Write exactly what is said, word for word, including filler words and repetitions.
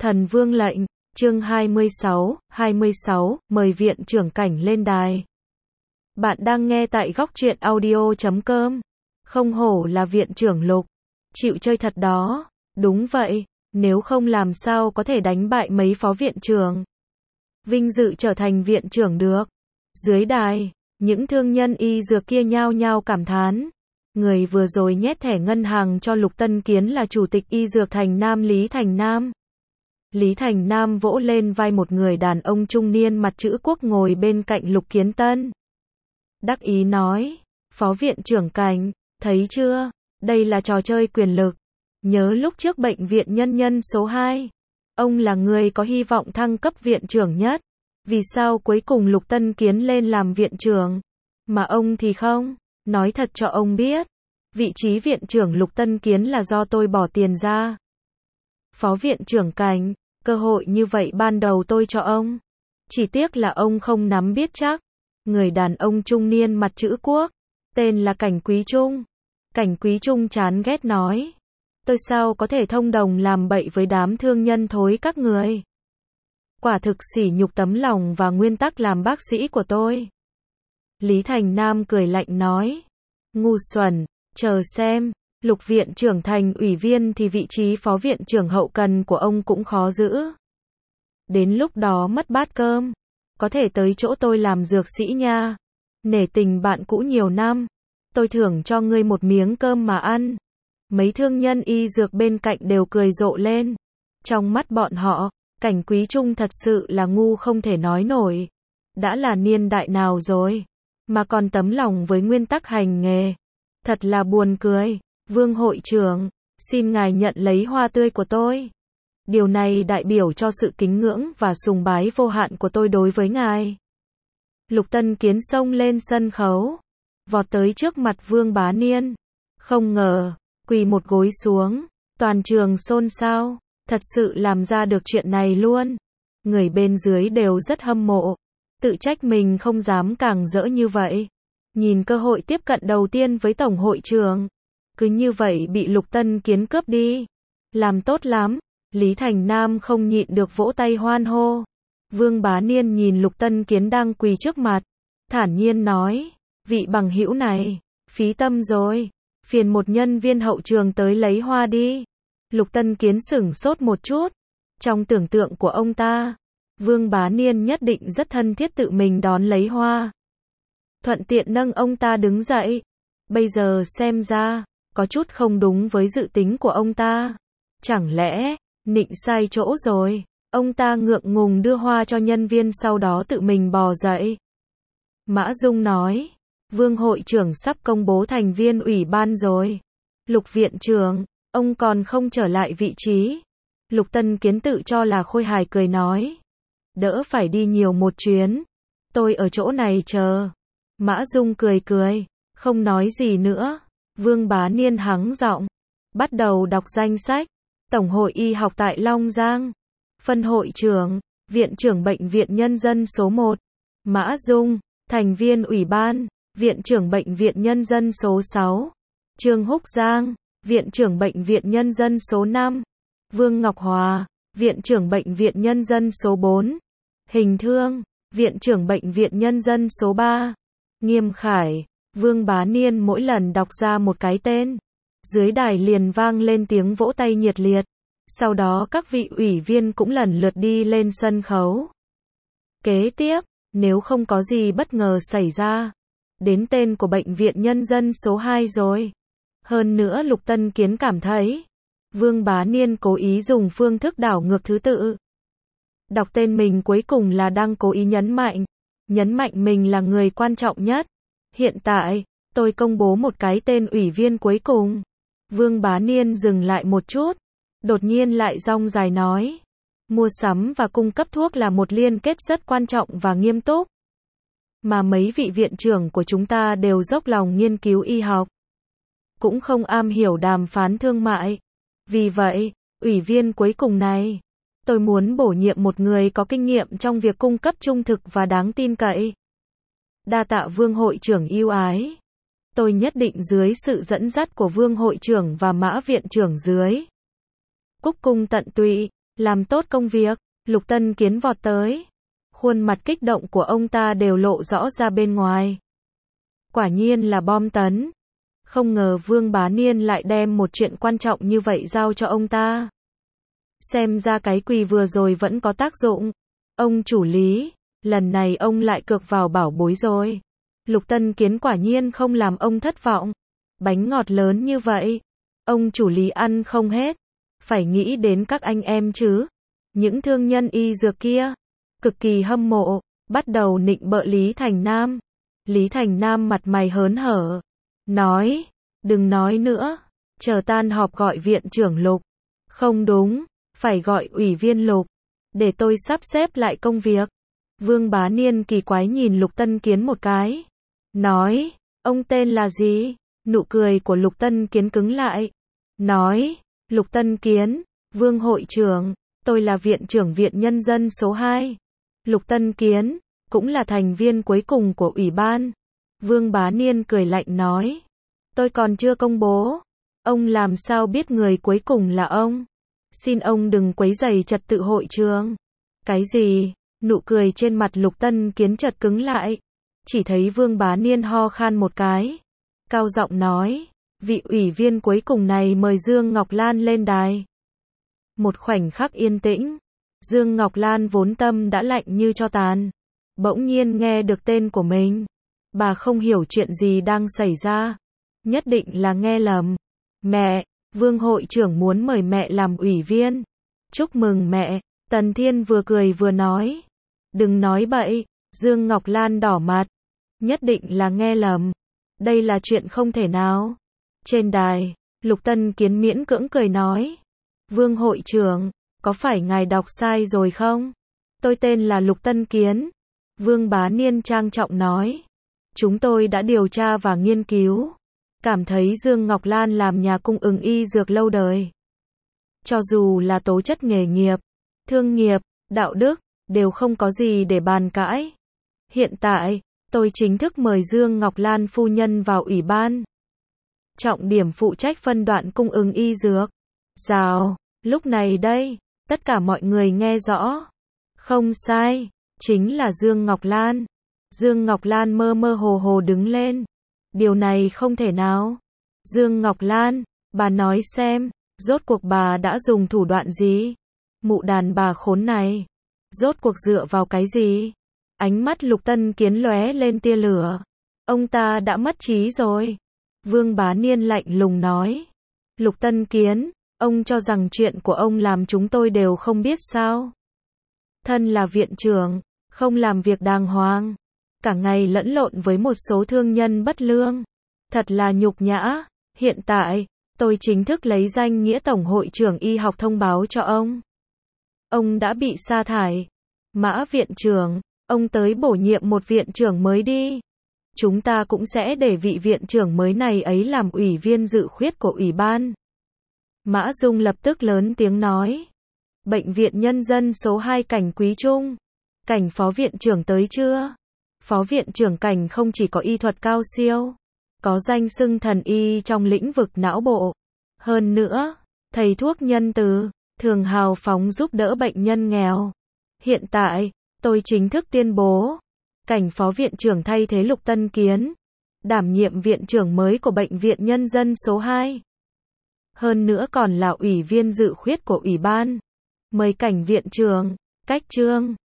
Thần Vương lệnh, chương hai mươi sáu, hai mươi sáu, mời viện trưởng Cảnh lên đài. Bạn đang nghe tại góc truyện audio chấm com. Không hổ là viện trưởng Lục. Chịu chơi thật đó. Đúng vậy, nếu không làm sao có thể đánh bại mấy phó viện trưởng. Vinh dự trở thành viện trưởng được. Dưới đài, những thương nhân y dược kia nhao nhao cảm thán. Người vừa rồi nhét thẻ ngân hàng cho Lục Tân Kiến là chủ tịch y dược Thành Nam Lý Thành Nam. Lý Thành Nam vỗ lên vai một người đàn ông trung niên mặt chữ quốc ngồi bên cạnh Lục Kiến Tân. Đắc ý nói, Phó viện trưởng Cảnh, thấy chưa, đây là trò chơi quyền lực. Nhớ lúc trước bệnh viện nhân nhân số hai, ông là người có hy vọng thăng cấp viện trưởng nhất. Vì sao cuối cùng Lục Tân Kiến lên làm viện trưởng, mà ông thì không? Nói thật cho ông biết, vị trí viện trưởng Lục Tân Kiến là do tôi bỏ tiền ra. Phó viện trưởng Cảnh, cơ hội như vậy ban đầu tôi cho ông. Chỉ tiếc là ông không nắm biết chắc. Người đàn ông trung niên mặt chữ quốc, tên là Cảnh Quý Trung. Cảnh Quý Trung chán ghét nói, tôi sao có thể thông đồng làm bậy với đám thương nhân thối các người. Quả thực sỉ nhục tấm lòng và nguyên tắc làm bác sĩ của tôi. Lý Thành Nam cười lạnh nói, ngu xuẩn, chờ xem, Lục viện trưởng thành ủy viên thì vị trí phó viện trưởng hậu cần của ông cũng khó giữ. Đến lúc đó mất bát cơm, có thể tới chỗ tôi làm dược sĩ nha. Nể tình bạn cũ nhiều năm, tôi thưởng cho ngươi một miếng cơm mà ăn. Mấy thương nhân y dược bên cạnh đều cười rộ lên. Trong mắt bọn họ, Cảnh Quý Trung thật sự là ngu không thể nói nổi. Đã là niên đại nào rồi, mà còn tấm lòng với nguyên tắc hành nghề. Thật là buồn cười. Vương hội trưởng, xin ngài nhận lấy hoa tươi của tôi. Điều này đại biểu cho sự kính ngưỡng và sùng bái vô hạn của tôi đối với ngài. Lục Tân Kiến xông lên sân khấu, vọt tới trước mặt Vương Bá Niên. Không ngờ, quỳ một gối xuống, toàn trường xôn xao, thật sự làm ra được chuyện này luôn. Người bên dưới đều rất hâm mộ, tự trách mình không dám càng rỡ như vậy. Nhìn cơ hội tiếp cận đầu tiên với tổng hội trưởng, cứ như vậy bị Lục Tân Kiến cướp đi. Làm tốt lắm. Lý Thành Nam không nhịn được vỗ tay hoan hô. Vương Bá Niên nhìn Lục Tân Kiến đang quỳ trước mặt, thản nhiên nói, vị bằng hữu này, phí tâm rồi, phiền một nhân viên hậu trường tới lấy hoa đi. Lục Tân Kiến sửng sốt một chút. Trong tưởng tượng của ông ta, Vương Bá Niên nhất định rất thân thiết tự mình đón lấy hoa, thuận tiện nâng ông ta đứng dậy. Bây giờ xem ra, có chút không đúng với dự tính của ông ta. Chẳng lẽ, nịnh sai chỗ rồi? Ông ta ngượng ngùng đưa hoa cho nhân viên sau đó tự mình bò dậy. Mã Dung nói, Vương hội trưởng sắp công bố thành viên ủy ban rồi. Lục viện trưởng, ông còn không trở lại vị trí. Lục Tân Kiến tự cho là khôi hài cười nói, đỡ phải đi nhiều một chuyến. Tôi ở chỗ này chờ. Mã Dung cười cười, không nói gì nữa. Vương Bá Niên hắng giọng, bắt đầu đọc danh sách. Tổng hội y học tại Long Giang. Phân hội trưởng, viện trưởng bệnh viện nhân dân số một. Mã Dung, thành viên ủy ban, viện trưởng bệnh viện nhân dân số sáu. Trương Húc Giang, viện trưởng bệnh viện nhân dân số năm. Vương Ngọc Hòa, viện trưởng bệnh viện nhân dân số bốn. Hình Thương, viện trưởng bệnh viện nhân dân số ba. Nghiêm Khải. Vương Bá Niên mỗi lần đọc ra một cái tên, dưới đài liền vang lên tiếng vỗ tay nhiệt liệt. Sau đó các vị ủy viên cũng lần lượt đi lên sân khấu. Kế tiếp, nếu không có gì bất ngờ xảy ra, đến tên của bệnh viện nhân dân số hai rồi. Hơn nữa Lục Tân Kiến cảm thấy, Vương Bá Niên cố ý dùng phương thức đảo ngược thứ tự. Đọc tên mình cuối cùng là đang cố ý nhấn mạnh, nhấn mạnh mình là người quan trọng nhất. Hiện tại, tôi công bố một cái tên ủy viên cuối cùng. Vương Bá Niên dừng lại một chút, đột nhiên lại dong dài nói, mua sắm và cung cấp thuốc là một liên kết rất quan trọng và nghiêm túc, mà mấy vị viện trưởng của chúng ta đều dốc lòng nghiên cứu y học, cũng không am hiểu đàm phán thương mại. Vì vậy, ủy viên cuối cùng này, tôi muốn bổ nhiệm một người có kinh nghiệm trong việc cung cấp trung thực và đáng tin cậy. Đa tạ Vương hội trưởng yêu ái. Tôi nhất định dưới sự dẫn dắt của Vương hội trưởng và Mã viện trưởng dưới cúc cung tận tụy, làm tốt công việc. Lục Tân Kiến vọt tới. Khuôn mặt kích động của ông ta đều lộ rõ ra bên ngoài. Quả nhiên là bom tấn. Không ngờ Vương Bá Niên lại đem một chuyện quan trọng như vậy giao cho ông ta. Xem ra cái quỳ vừa rồi vẫn có tác dụng. Ông chủ Lý, lần này ông lại cược vào bảo bối rồi. Lục Tân Kiến quả nhiên không làm ông thất vọng. Bánh ngọt lớn như vậy, ông chủ Lý ăn không hết. Phải nghĩ đến các anh em chứ. Những thương nhân y dược kia, cực kỳ hâm mộ, bắt đầu nịnh bợ Lý Thành Nam. Lý Thành Nam mặt mày hớn hở, nói, đừng nói nữa, chờ tan họp gọi viện trưởng Lục. Không đúng, phải gọi ủy viên Lục, để tôi sắp xếp lại công việc. Vương Bá Niên kỳ quái nhìn Lục Tân Kiến một cái, nói, ông tên là gì? Nụ cười của Lục Tân Kiến cứng lại, nói, Lục Tân Kiến, Vương hội trưởng, tôi là viện trưởng viện nhân dân số hai. Lục Tân Kiến, cũng là thành viên cuối cùng của ủy ban. Vương Bá Niên cười lạnh nói, tôi còn chưa công bố. Ông làm sao biết người cuối cùng là ông? Xin ông đừng quấy rầy trật tự hội trường. Cái gì? Nụ cười trên mặt Lục Tân Kiến chợt cứng lại. Chỉ thấy Vương Bá Niên ho khan một cái. Cao giọng nói, vị ủy viên cuối cùng này mời Dương Ngọc Lan lên đài. Một khoảnh khắc yên tĩnh. Dương Ngọc Lan vốn tâm đã lạnh như tro tàn. Bỗng nhiên nghe được tên của mình. Bà không hiểu chuyện gì đang xảy ra. Nhất định là nghe lầm. Mẹ, Vương hội trưởng muốn mời mẹ làm ủy viên. Chúc mừng mẹ. Tần Thiên vừa cười vừa nói. Đừng nói bậy. Dương Ngọc Lan đỏ mặt. Nhất định là nghe lầm. Đây là chuyện không thể nào. Trên đài, Lục Tân Kiến miễn cưỡng cười nói. Vương hội trưởng, có phải ngài đọc sai rồi không? Tôi tên là Lục Tân Kiến. Vương Bá Niên trang trọng nói. Chúng tôi đã điều tra và nghiên cứu. Cảm thấy Dương Ngọc Lan làm nhà cung ứng y dược lâu đời. Cho dù là tố chất nghề nghiệp, thương nghiệp, đạo đức, đều không có gì để bàn cãi. Hiện tại, tôi chính thức mời Dương Ngọc Lan phu nhân vào ủy ban. Trọng điểm phụ trách phân đoạn cung ứng y dược. Rào, lúc này đây, tất cả mọi người nghe rõ. Không sai, chính là Dương Ngọc Lan. Dương Ngọc Lan mơ mơ hồ hồ đứng lên. Điều này không thể nào. Dương Ngọc Lan, bà nói xem, rốt cuộc bà đã dùng thủ đoạn gì? Mụ đàn bà khốn này. Rốt cuộc dựa vào cái gì? Ánh mắt Lục Tân Kiến lóe lên tia lửa. Ông ta đã mất trí rồi. Vương Bá Niên lạnh lùng nói. Lục Tân Kiến, ông cho rằng chuyện của ông làm chúng tôi đều không biết sao? Thân là viện trưởng, không làm việc đàng hoàng. Cả ngày lẫn lộn với một số thương nhân bất lương. Thật là nhục nhã. Hiện tại, tôi chính thức lấy danh nghĩa Tổng hội trưởng y học thông báo cho ông. Ông đã bị sa thải. Mã viện trưởng, ông tới bổ nhiệm một viện trưởng mới đi. Chúng ta cũng sẽ để vị viện trưởng mới này ấy làm ủy viên dự khuyết của ủy ban. Mã Dung lập tức lớn tiếng nói. Bệnh viện nhân dân số hai Cảnh Quý Trung. Cảnh phó viện trưởng tới chưa? Phó viện trưởng Cảnh không chỉ có y thuật cao siêu, có danh xưng thần y trong lĩnh vực não bộ. Hơn nữa, thầy thuốc nhân từ, thường hào phóng giúp đỡ bệnh nhân nghèo. Hiện tại, tôi chính thức tuyên bố, Cảnh phó viện trưởng thay thế Lục Tân Kiến, đảm nhiệm viện trưởng mới của Bệnh viện Nhân dân số hai. Hơn nữa còn là ủy viên dự khuyết của ủy ban. Mời Cảnh viện trưởng, cách trương.